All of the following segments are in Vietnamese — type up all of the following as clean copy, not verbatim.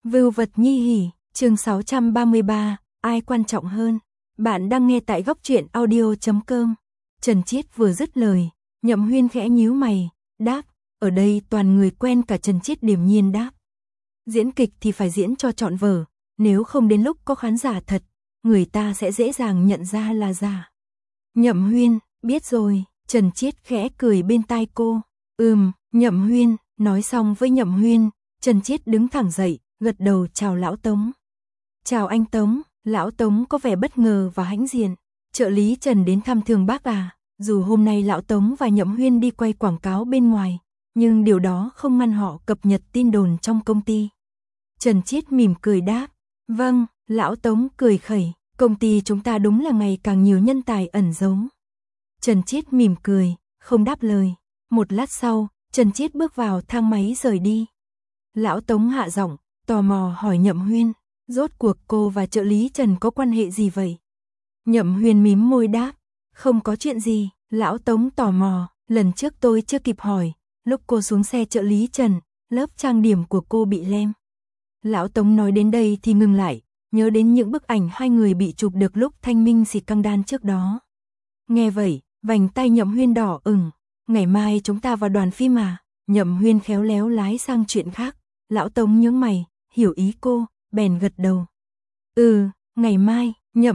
Vưu vật nhi hỉ, chương 633, ai quan trọng hơn? Bạn đang nghe tại góc truyện audio.com. Trần Chiết vừa dứt lời, Nhậm Huyên khẽ nhíu mày, đáp, ở đây toàn người quen cả. Trần Chiết điềm nhiên đáp. Diễn kịch thì phải diễn cho trọn vở, nếu không đến lúc có khán giả thật, người ta sẽ dễ dàng nhận ra là giả. Nhậm Huyên, biết rồi, Trần Chiết khẽ cười bên tai cô. Nhậm Huyên, nói xong với Nhậm Huyên, Trần Chiết đứng thẳng dậy, gật đầu chào lão Tống. Chào anh Tống, lão Tống có vẻ bất ngờ và hãnh diện. Trợ lý Trần đến thăm Thường Bác à? Dù hôm nay lão Tống và Nhậm Huyên đi quay quảng cáo bên ngoài, nhưng điều đó không ngăn họ cập nhật tin đồn trong công ty. Trần Chiết mỉm cười đáp, vâng, lão Tống cười khẩy, công ty chúng ta đúng là ngày càng nhiều nhân tài ẩn giấu. Trần Chiết mỉm cười, không đáp lời. Một lát sau, Trần Chiết bước vào thang máy rời đi. Lão Tống hạ giọng, tò mò hỏi Nhậm Huyên, rốt cuộc cô và trợ lý Trần có quan hệ gì vậy? Nhậm Huyên mím môi đáp, không có chuyện gì. Lão Tống tò mò, lần trước tôi chưa kịp hỏi, lúc cô xuống xe trợ lý Trần, lớp trang điểm của cô bị lem. Lão Tống nói đến đây thì ngừng lại, nhớ đến những bức ảnh hai người bị chụp được lúc Thanh Minh xịt căng đan trước đó. Nghe vậy, vành tay Nhậm Huyên đỏ ửng, ngày mai chúng ta vào đoàn phim à? Nhậm Huyên khéo léo lái sang chuyện khác. Lão Tống nhướng mày, hiểu ý cô, bèn gật đầu. Ngày mai.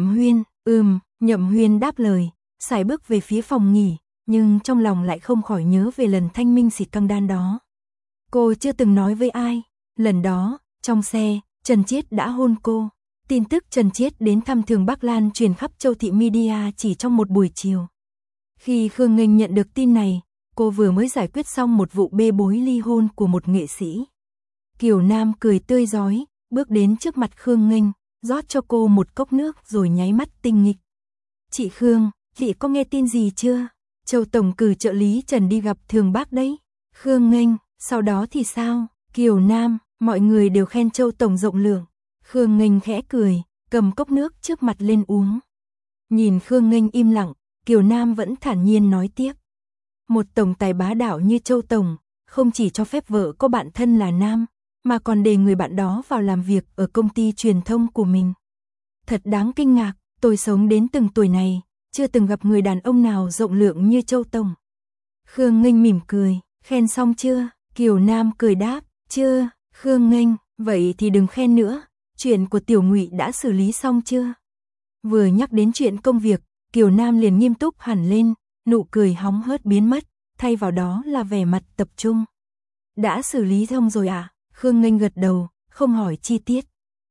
Nhậm Huyên đáp lời, sải bước về phía phòng nghỉ, nhưng trong lòng lại không khỏi nhớ về lần Thanh Minh xịt căng đan đó. Cô chưa từng nói với ai, lần đó, trong xe, Trần Chiết đã hôn cô. Tin tức Trần Chiết đến thăm Thường Bác lan truyền khắp Châu Thị Media chỉ trong một buổi chiều. Khi Khương Nghênh nhận được tin này, cô vừa mới giải quyết xong một vụ bê bối ly hôn của một nghệ sĩ. Kiều Nam cười tươi rói, bước đến trước mặt Khương Nghênh, rót cho cô một cốc nước rồi nháy mắt tinh nghịch. Chị Khương, chị có nghe tin gì chưa? Châu Tổng cử trợ lý Trần đi gặp Thường Bác đấy. Khương Nghênh, sau đó thì sao? Kiều Nam, mọi người đều khen Châu Tổng rộng lượng. Khương Nghênh khẽ cười, cầm cốc nước trước mặt lên uống. Nhìn Khương Nghênh im lặng, Kiều Nam vẫn thản nhiên nói tiếp. Một tổng tài bá đạo như Châu Tổng, không chỉ cho phép vợ có bạn thân là nam, mà còn để người bạn đó vào làm việc ở công ty truyền thông của mình. Thật đáng kinh ngạc, tôi sống đến từng tuổi này, chưa từng gặp người đàn ông nào rộng lượng như Châu Tổng. Khương Nghênh mỉm cười, khen xong chưa? Kiều Nam cười đáp, chưa. Khương Nghênh, vậy thì đừng khen nữa, chuyện của Tiểu Ngụy đã xử lý xong chưa? Vừa nhắc đến chuyện công việc, Kiều Nam liền nghiêm túc hẳn lên, nụ cười hóng hớt biến mất, thay vào đó là vẻ mặt tập trung. Đã xử lý xong rồi à? Khương Nghênh gật đầu, không hỏi chi tiết.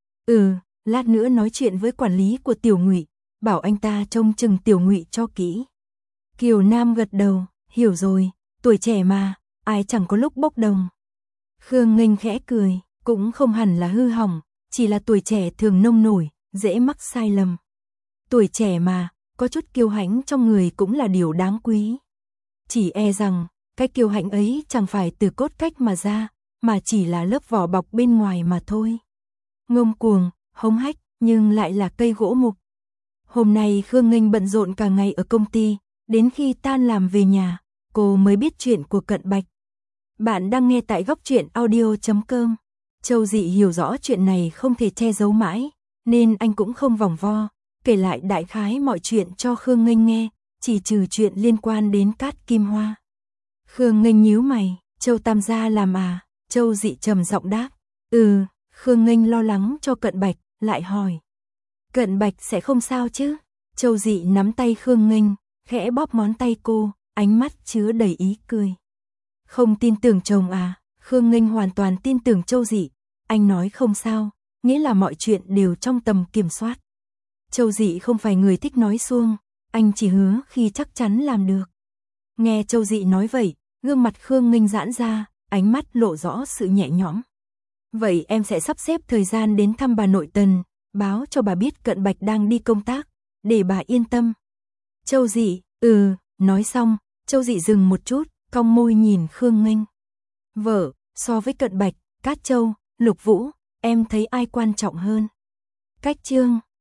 Lát nữa nói chuyện với quản lý của Tiểu Ngụy, bảo anh ta trông chừng Tiểu Ngụy cho kỹ. Kiều Nam gật đầu, hiểu rồi, tuổi trẻ mà, ai chẳng có lúc bốc đồng. Khương Nghênh khẽ cười, cũng không hẳn là hư hỏng, chỉ là tuổi trẻ thường nông nổi, dễ mắc sai lầm. Tuổi trẻ mà, có chút kiêu hãnh trong người cũng là điều đáng quý. Chỉ e rằng, cái kiêu hãnh ấy chẳng phải từ cốt cách mà ra, mà chỉ là lớp vỏ bọc bên ngoài mà thôi. Ngông cuồng, hống hách, nhưng lại là cây gỗ mục. Hôm nay Khương Nghênh bận rộn cả ngày ở công ty, đến khi tan làm về nhà, cô mới biết chuyện của Cận Bạch. Bạn đang nghe tại góc truyện audio.com. Châu Dị hiểu rõ chuyện này không thể che giấu mãi, nên anh cũng không vòng vo, kể lại đại khái mọi chuyện cho Khương Nghênh nghe, chỉ trừ chuyện liên quan đến Cát Kim Hoa. Khương Nghênh nhíu mày, Châu Tam gia làm à? Châu Dị trầm giọng đáp, Khương Nghênh lo lắng cho Cận Bạch, lại hỏi. Cận Bạch sẽ không sao chứ? Châu Dị nắm tay Khương Nghênh, khẽ bóp ngón tay cô, ánh mắt chứa đầy ý cười. Không tin tưởng chồng à? Khương Nghênh hoàn toàn tin tưởng Châu Dị, anh nói không sao, nghĩa là mọi chuyện đều trong tầm kiểm soát. Châu Dị không phải người thích nói suông, anh chỉ hứa khi chắc chắn làm được. Nghe Châu Dị nói vậy, gương mặt Khương Nghênh giãn ra, ánh mắt lộ rõ sự nhẹ nhõm. Vậy em sẽ sắp xếp thời gian đến thăm bà nội Tần, báo cho bà biết Cận Bạch đang đi công tác, để bà yên tâm. Châu Dị, nói xong, Châu Dị dừng một chút, cong môi nhìn Khương Nghênh. Vợ, so với Cận Bạch, Cát Châu, Lục Vũ, em thấy ai quan trọng hơn? Cách chương